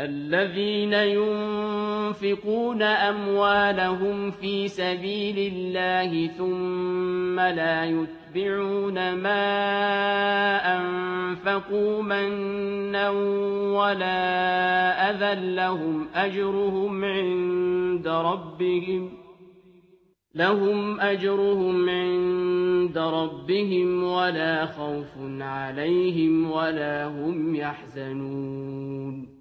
الذين ينفقون أموالهم في سبيل الله ثم لا يتبعون ما أنفقوا منا ولا أذى لهم أجرهم عند ربهم ولا خوف عليهم ولا هم يحزنون